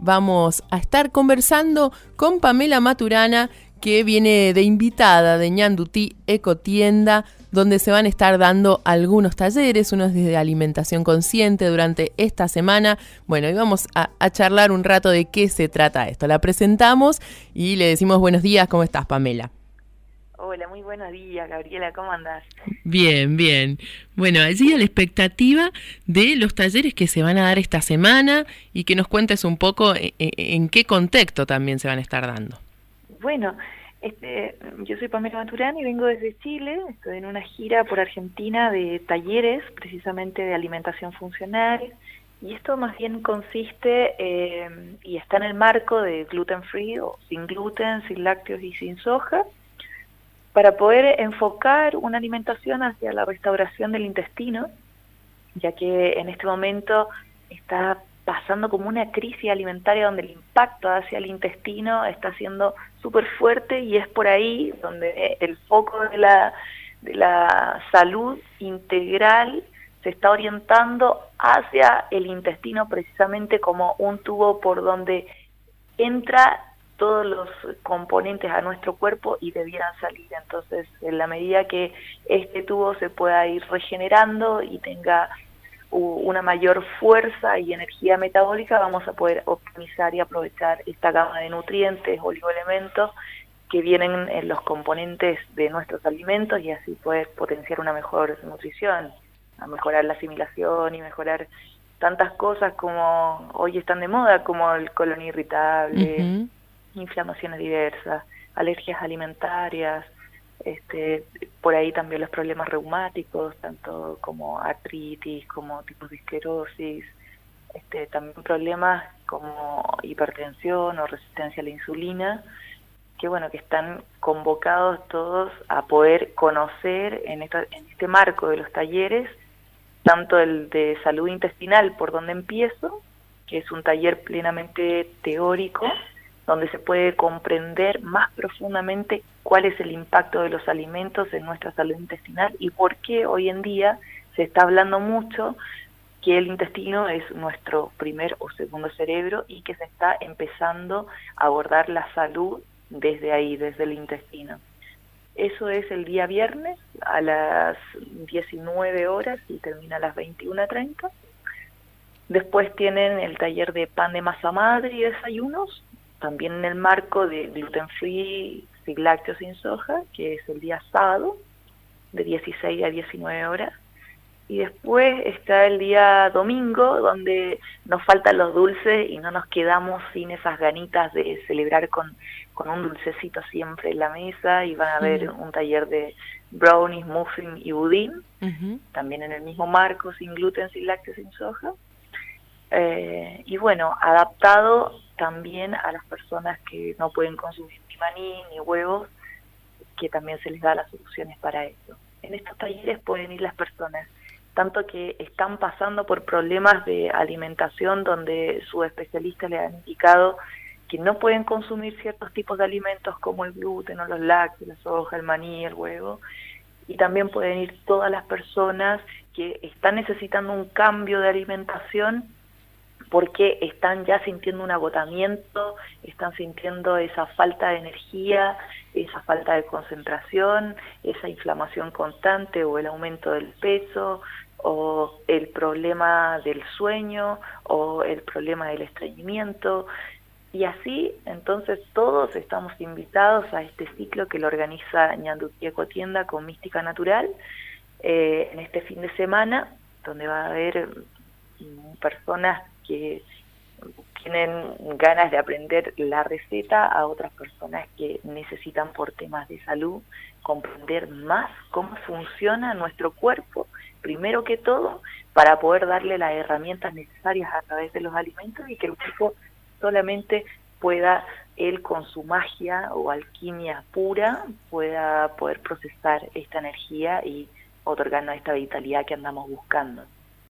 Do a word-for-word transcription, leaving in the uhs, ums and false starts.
vamos a estar conversando con Pamela Maturana, que viene de invitada de Ñandutí Ecotienda, donde se van a estar dando algunos talleres, unos de alimentación consciente durante esta semana. Bueno, y vamos a, a charlar un rato de qué se trata esto. La presentamos y le decimos buenos días. ¿Cómo estás, Pamela? Hola, muy buenos días, Gabriela, ¿cómo andás? Bien, bien. Bueno, allí a la expectativa de los talleres que se van a dar esta semana y que nos cuentes un poco en, en qué contexto también se van a estar dando. Bueno, este, yo soy Pamela Maturana y vengo desde Chile. Estoy en una gira por Argentina de talleres, precisamente de alimentación funcional, y esto más bien consiste eh, y está en el marco de gluten free o sin gluten, sin lácteos y sin soja, para poder enfocar una alimentación hacia la restauración del intestino, ya que en este momento está pasando como una crisis alimentaria donde el impacto hacia el intestino está siendo súper fuerte, y es por ahí donde el foco de la, de la salud integral se está orientando hacia el intestino, precisamente como un tubo por donde entra todos los componentes a nuestro cuerpo y debieran salir. Entonces, en la medida que este tubo se pueda ir regenerando y tenga una mayor fuerza y energía metabólica, vamos a poder optimizar y aprovechar esta gama de nutrientes, oligoelementos que vienen en los componentes de nuestros alimentos, y así poder potenciar una mejor nutrición, a mejorar la asimilación y mejorar tantas cosas como hoy están de moda, como el colon irritable, uh-huh. inflamaciones diversas, alergias alimentarias, este, por ahí también los problemas reumáticos, tanto como artritis, como tipos de esclerosis, este, también problemas como hipertensión o resistencia a la insulina, que bueno, que están convocados todos a poder conocer en, esta, en este marco de los talleres, tanto el de salud intestinal, por donde empiezo, que es un taller plenamente teórico, donde se puede comprender más profundamente cuál es el impacto de los alimentos en nuestra salud intestinal y por qué hoy en día se está hablando mucho que el intestino es nuestro primer o segundo cerebro, y que se está empezando a abordar la salud desde ahí, desde el intestino. Eso es el día viernes a las diecinueve horas y termina a las veintiuna treinta. Después tienen el taller de pan de masa madre y desayunos, también en el marco de gluten free, sin lácteos, sin soja, que es el día sábado, de dieciséis a diecinueve horas. Y después está el día domingo, donde nos faltan los dulces y no nos quedamos sin esas ganitas de celebrar con, con un dulcecito siempre en la mesa, y van a haber uh-huh. un taller de brownies, muffin y budín, uh-huh. también en el mismo marco, sin gluten, sin lácteos, sin soja. Eh, y bueno, adaptado también a las personas que no pueden consumir ni maní ni huevos, que también se les da las soluciones para eso. En estos talleres pueden ir las personas tanto que están pasando por problemas de alimentación donde sus especialistas les han indicado que no pueden consumir ciertos tipos de alimentos como el gluten o los lácteos, la soja, el maní, el huevo, y también pueden ir todas las personas que están necesitando un cambio de alimentación porque están ya sintiendo un agotamiento, están sintiendo esa falta de energía, esa falta de concentración, esa inflamación constante o el aumento del peso, o el problema del sueño, o el problema del estreñimiento, y así, entonces todos estamos invitados a este ciclo que lo organiza Ñandutí Ecotienda con Mística Natural, eh, en este fin de semana, donde va a haber personas que tienen ganas de aprender la receta, a otras personas que necesitan por temas de salud comprender más cómo funciona nuestro cuerpo, primero que todo, para poder darle las herramientas necesarias a través de los alimentos, y que el cuerpo solamente pueda, él con su magia o alquimia pura, pueda poder procesar esta energía y otorgarnos esta vitalidad que andamos buscando.